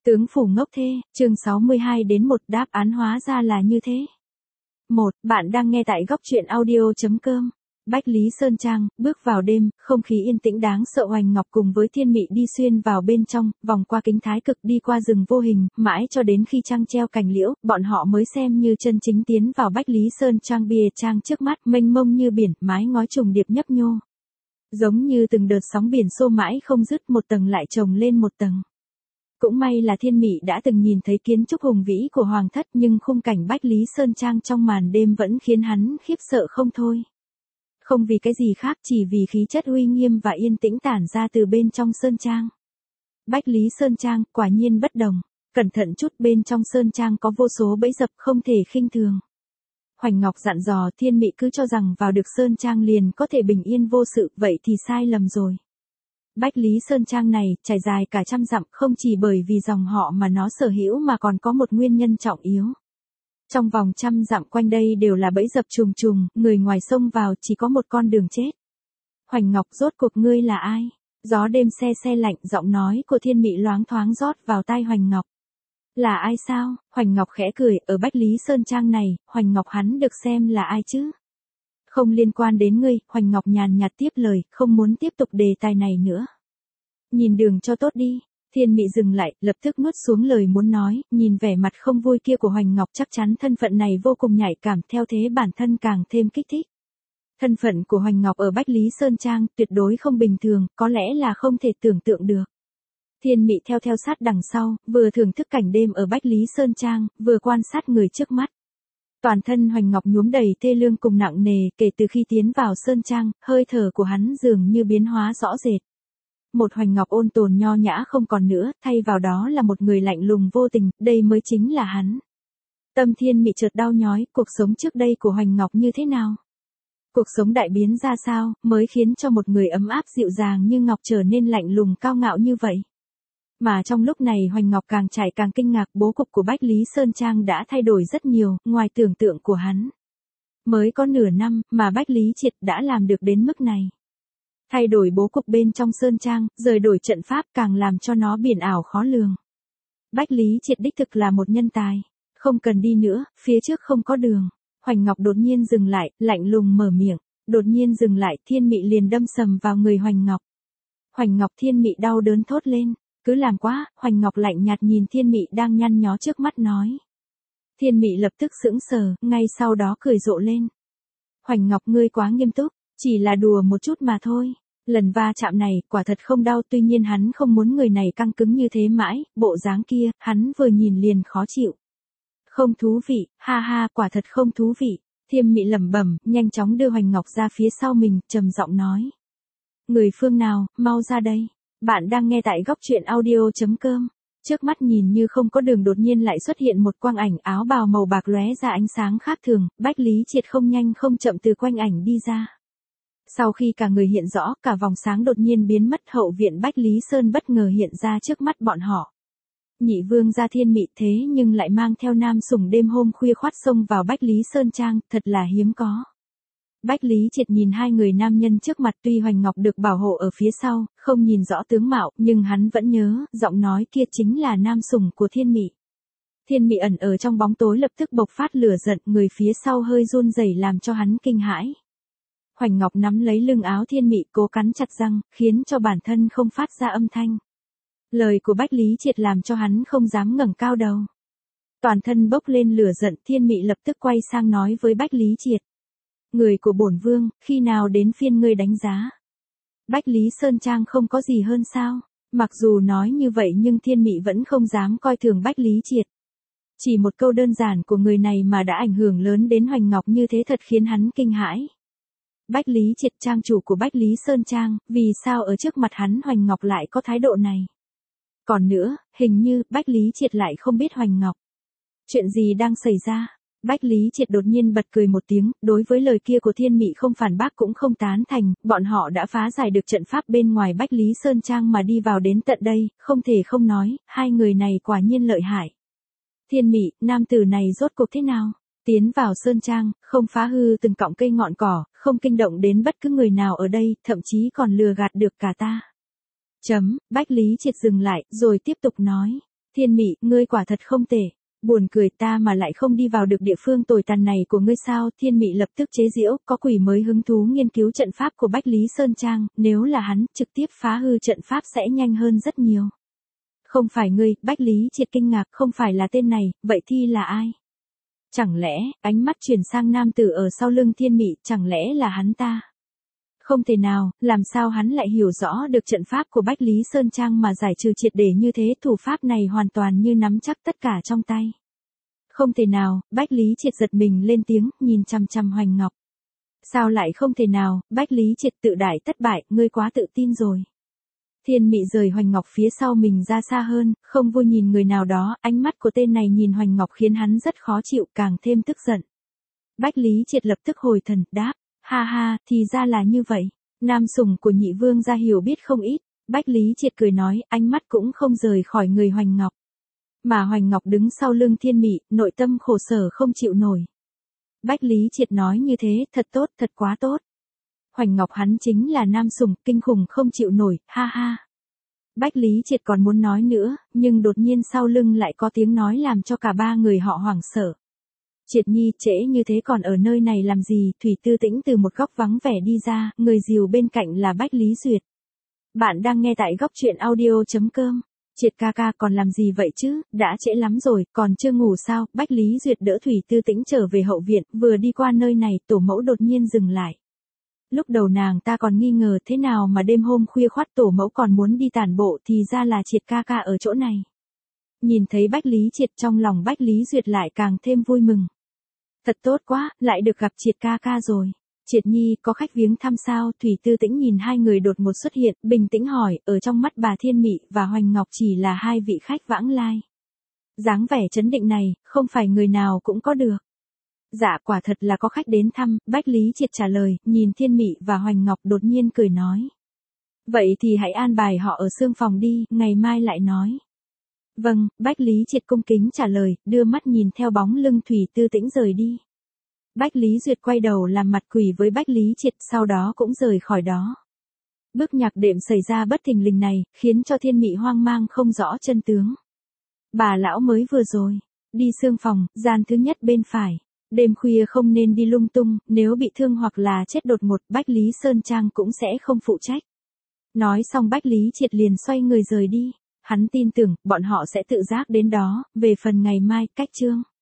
Tướng phủ ngốc thê, chương 62 đến 1 đáp án hóa ra là như thế. 1. Bạn đang nghe tại góc truyện audio.com. Bách Lý Sơn Trang, bước vào đêm, không khí yên tĩnh đáng sợ. Hoành Ngọc cùng với Thiên Mị đi xuyên vào bên trong, vòng qua kính thái cực đi qua rừng vô hình, mãi cho đến khi trăng treo cành liễu, bọn họ mới xem như chân chính tiến vào Bách Lý Sơn Trang. Bìa trang trước mắt, mênh mông như biển, mái ngói trùng điệp nhấp nhô. Giống như từng đợt sóng biển xô mãi không dứt, một tầng lại chồng lên một tầng. Cũng may là Thiên Mị đã từng nhìn thấy kiến trúc hùng vĩ của Hoàng thất, nhưng khung cảnh Bách Lý Sơn Trang trong màn đêm vẫn khiến hắn khiếp sợ không thôi. Không vì cái gì khác, chỉ vì khí chất uy nghiêm và yên tĩnh tản ra từ bên trong Sơn Trang. Bách Lý Sơn Trang, quả nhiên bất đồng. Cẩn thận chút, bên trong Sơn Trang có vô số bẫy dập không thể khinh thường. Hoành Ngọc dặn dò. Thiên Mị cứ cho rằng vào được Sơn Trang liền có thể bình yên vô sự, vậy thì sai lầm rồi. Bách Lý Sơn Trang này, trải dài cả trăm dặm, không chỉ bởi vì dòng họ mà nó sở hữu mà còn có một nguyên nhân trọng yếu. Trong vòng trăm dặm quanh đây đều là bẫy dập trùng trùng, người ngoài xông vào chỉ có một con đường chết. Hoành Ngọc, rốt cuộc ngươi là ai? Gió đêm se se lạnh, giọng nói của Thiên Mị loáng thoáng rót vào tai Hoành Ngọc. Là ai sao? Hoành Ngọc khẽ cười, ở Bách Lý Sơn Trang này, Hoành Ngọc hắn được xem là ai chứ? Không liên quan đến ngươi. Hoành Ngọc nhàn nhạt tiếp lời, không muốn tiếp tục đề tài này nữa. Nhìn đường cho tốt đi. Thiên Mị dừng lại, lập tức nuốt xuống lời muốn nói, nhìn vẻ mặt không vui kia của Hoành Ngọc, chắc chắn thân phận này vô cùng nhạy cảm, theo thế bản thân càng thêm kích thích. Thân phận của Hoành Ngọc ở Bách Lý Sơn Trang tuyệt đối không bình thường, có lẽ là không thể tưởng tượng được. Thiên Mị theo sát đằng sau, vừa thưởng thức cảnh đêm ở Bách Lý Sơn Trang, vừa quan sát người trước mắt. Toàn thân Hoành Ngọc nhuốm đầy thê lương cùng nặng nề, kể từ khi tiến vào Sơn Trang, hơi thở của hắn dường như biến hóa rõ rệt. Một Hoành Ngọc ôn tồn nho nhã không còn nữa, thay vào đó là một người lạnh lùng vô tình, đây mới chính là hắn. Tâm Thiên Mị chợt đau nhói, cuộc sống trước đây của Hoành Ngọc như thế nào? Cuộc sống đại biến ra sao, mới khiến cho một người ấm áp dịu dàng như Ngọc trở nên lạnh lùng cao ngạo như vậy? Mà trong lúc này Hoành Ngọc càng trải càng kinh ngạc, bố cục của Bách Lý Sơn Trang đã thay đổi rất nhiều, ngoài tưởng tượng của hắn. Mới có nửa năm, mà Bách Lý Triệt đã làm được đến mức này. Thay đổi bố cục bên trong Sơn Trang, rời đổi trận pháp càng làm cho nó biển ảo khó lường. Bách Lý Triệt đích thực là một nhân tài. Không cần đi nữa, phía trước không có đường. Hoành Ngọc đột nhiên dừng lại, lạnh lùng mở miệng. Đột nhiên dừng lại, Thiên Mị liền đâm sầm vào người Hoành Ngọc. Hoành Ngọc. Thiên Mị đau đớn thốt lên. Cứ làm quá. Hoành Ngọc lạnh nhạt nhìn Thiên Mị đang nhăn nhó trước mắt nói. Thiên Mị lập tức sững sờ, ngay sau đó cười rộ lên. Hoành Ngọc, ngươi quá nghiêm túc, chỉ là đùa một chút mà thôi. Lần va chạm này, quả thật không đau, tuy nhiên hắn không muốn người này căng cứng như thế mãi, bộ dáng kia, hắn vừa nhìn liền khó chịu. Không thú vị, ha ha, quả thật không thú vị. Thiên Mị lẩm bẩm, nhanh chóng đưa Hoành Ngọc ra phía sau mình, trầm giọng nói. Người phương nào, mau ra đây. Bạn đang nghe tại góc truyện audio.com. Trước mắt nhìn như không có đường đột nhiên lại xuất hiện một quang ảnh, áo bào màu bạc lóe ra ánh sáng khác thường, Bách Lý Triệt không nhanh không chậm từ quanh ảnh đi ra. Sau khi cả người hiện rõ, cả vòng sáng đột nhiên biến mất, hậu viện Bách Lý Sơn bất ngờ hiện ra trước mắt bọn họ. Nhị vương gia Thiên Mị thế nhưng lại mang theo nam sủng đêm hôm khuya khoắt xông vào Bách Lý Sơn Trang, thật là hiếm có. Bách Lý Triệt nhìn hai người nam nhân trước mặt, tuy Hoành Ngọc được bảo hộ ở phía sau, không nhìn rõ tướng mạo, nhưng hắn vẫn nhớ, giọng nói kia chính là nam sủng của Thiên Mị. Thiên Mị ẩn ở trong bóng tối lập tức bộc phát lửa giận, người phía sau hơi run rẩy làm cho hắn kinh hãi. Hoành Ngọc nắm lấy lưng áo Thiên Mị, cố cắn chặt răng, khiến cho bản thân không phát ra âm thanh. Lời của Bách Lý Triệt làm cho hắn không dám ngẩng cao đầu. Toàn thân bốc lên lửa giận, Thiên Mị lập tức quay sang nói với Bách Lý Triệt. Người của bổn vương, khi nào đến phiên ngươi đánh giá? Bách Lý Sơn Trang không có gì hơn sao? Mặc dù nói như vậy nhưng Thiên Mị vẫn không dám coi thường Bách Lý Triệt. Chỉ một câu đơn giản của người này mà đã ảnh hưởng lớn đến Hoành Ngọc như thế, thật khiến hắn kinh hãi. Bách Lý Triệt, trang chủ của Bách Lý Sơn Trang, vì sao ở trước mặt hắn Hoành Ngọc lại có thái độ này? Còn nữa, hình như Bách Lý Triệt lại không biết Hoành Ngọc. Chuyện gì đang xảy ra? Bách Lý Triệt đột nhiên bật cười một tiếng, đối với lời kia của Thiên Mị không phản bác cũng không tán thành, bọn họ đã phá giải được trận pháp bên ngoài Bách Lý Sơn Trang mà đi vào đến tận đây, không thể không nói, hai người này quả nhiên lợi hại. Thiên Mị, nam tử này rốt cuộc thế nào? Tiến vào Sơn Trang, không phá hư từng cọng cây ngọn cỏ, không kinh động đến bất cứ người nào ở đây, thậm chí còn lừa gạt được cả ta. Bách Lý Triệt dừng lại, rồi tiếp tục nói. Thiên Mị, ngươi quả thật không tệ. Buồn cười, ta mà lại không đi vào được địa phương tồi tàn này của ngươi sao? Thiên Mị lập tức chế giễu, có quỷ mới hứng thú nghiên cứu trận pháp của Bách Lý Sơn Trang, nếu là hắn, trực tiếp phá hư trận pháp sẽ nhanh hơn rất nhiều. Không phải ngươi, Bách Lý Triệt kinh ngạc, không phải là tên này, vậy thì là ai? Chẳng lẽ, ánh mắt chuyển sang nam tử ở sau lưng Thiên Mị, chẳng lẽ là hắn ta? Không thể nào, làm sao hắn lại hiểu rõ được trận pháp của Bách Lý Sơn Trang mà giải trừ triệt để như thế, thủ pháp này hoàn toàn như nắm chắc tất cả trong tay. Không thể nào, Bách Lý Triệt giật mình lên tiếng, nhìn chằm chằm Hoành Ngọc. Sao lại không thể nào, Bách Lý Triệt tự đại thất bại, ngươi quá tự tin rồi. Thiên Mị rời Hoành Ngọc phía sau mình ra xa hơn, không vui nhìn người nào đó, ánh mắt của tên này nhìn Hoành Ngọc khiến hắn rất khó chịu, càng thêm tức giận. Bách Lý Triệt lập tức hồi thần, đáp. Ha ha, thì ra là như vậy. Nam sủng của nhị vương gia hiểu biết không ít. Bách Lý Triệt cười nói, ánh mắt cũng không rời khỏi người Hoành Ngọc. Mà Hoành Ngọc đứng sau lưng Thiên Mị, nội tâm khổ sở không chịu nổi. Bách Lý Triệt nói như thế, thật tốt, thật quá tốt. Hoành Ngọc hắn chính là nam sủng, kinh khủng không chịu nổi, ha ha. Bách Lý Triệt còn muốn nói nữa, nhưng đột nhiên sau lưng lại có tiếng nói làm cho cả ba người họ hoảng sợ. Triệt Nhi, trễ như thế còn ở nơi này làm gì? Thủy Tư Tĩnh từ một góc vắng vẻ đi ra, người dìu bên cạnh là Bách Lý Duyệt. Bạn đang nghe tại góc truyện audio.com. Triệt ca ca còn làm gì vậy chứ, đã trễ lắm rồi, còn chưa ngủ sao? Bách Lý Duyệt đỡ Thủy Tư Tĩnh trở về hậu viện, vừa đi qua nơi này, tổ mẫu đột nhiên dừng lại. Lúc đầu nàng ta còn nghi ngờ thế nào mà đêm hôm khuya khoắt tổ mẫu còn muốn đi tản bộ, thì ra là Triệt ca ca ở chỗ này. Nhìn thấy Bách Lý Triệt, trong lòng Bách Lý Duyệt lại càng thêm vui mừng. Thật tốt quá, lại được gặp Triệt ca ca rồi. Triệt Nhi, có khách viếng thăm sao? Thủy Tư Tĩnh nhìn hai người đột ngột xuất hiện, bình tĩnh hỏi, ở trong mắt bà Thiên Mị và Hoành Ngọc chỉ là hai vị khách vãng lai. Dáng vẻ trấn định này, không phải người nào cũng có được. Dạ, quả thật là có khách đến thăm, Bách Lý Triệt trả lời, nhìn Thiên Mị và Hoành Ngọc đột nhiên cười nói. Vậy thì hãy an bài họ ở xương phòng đi, ngày mai lại nói. Vâng, Bách Lý Triệt cung kính trả lời, đưa mắt nhìn theo bóng lưng Thủy Tư Tĩnh rời đi. Bách Lý Duyệt quay đầu làm mặt quỷ với Bách Lý Triệt, sau đó cũng rời khỏi đó. Bước nhạc đệm xảy ra bất thình lình này, khiến cho Thiên Mị hoang mang không rõ chân tướng. Bà lão mới vừa rồi, đi xương phòng, gian thứ nhất bên phải. Đêm khuya không nên đi lung tung, nếu bị thương hoặc là chết đột ngột, Bách Lý Sơn Trang cũng sẽ không phụ trách. Nói xong Bách Lý Triệt liền xoay người rời đi. Hắn tin tưởng, bọn họ sẽ tự giác đến đó, về phần ngày mai, cách chương.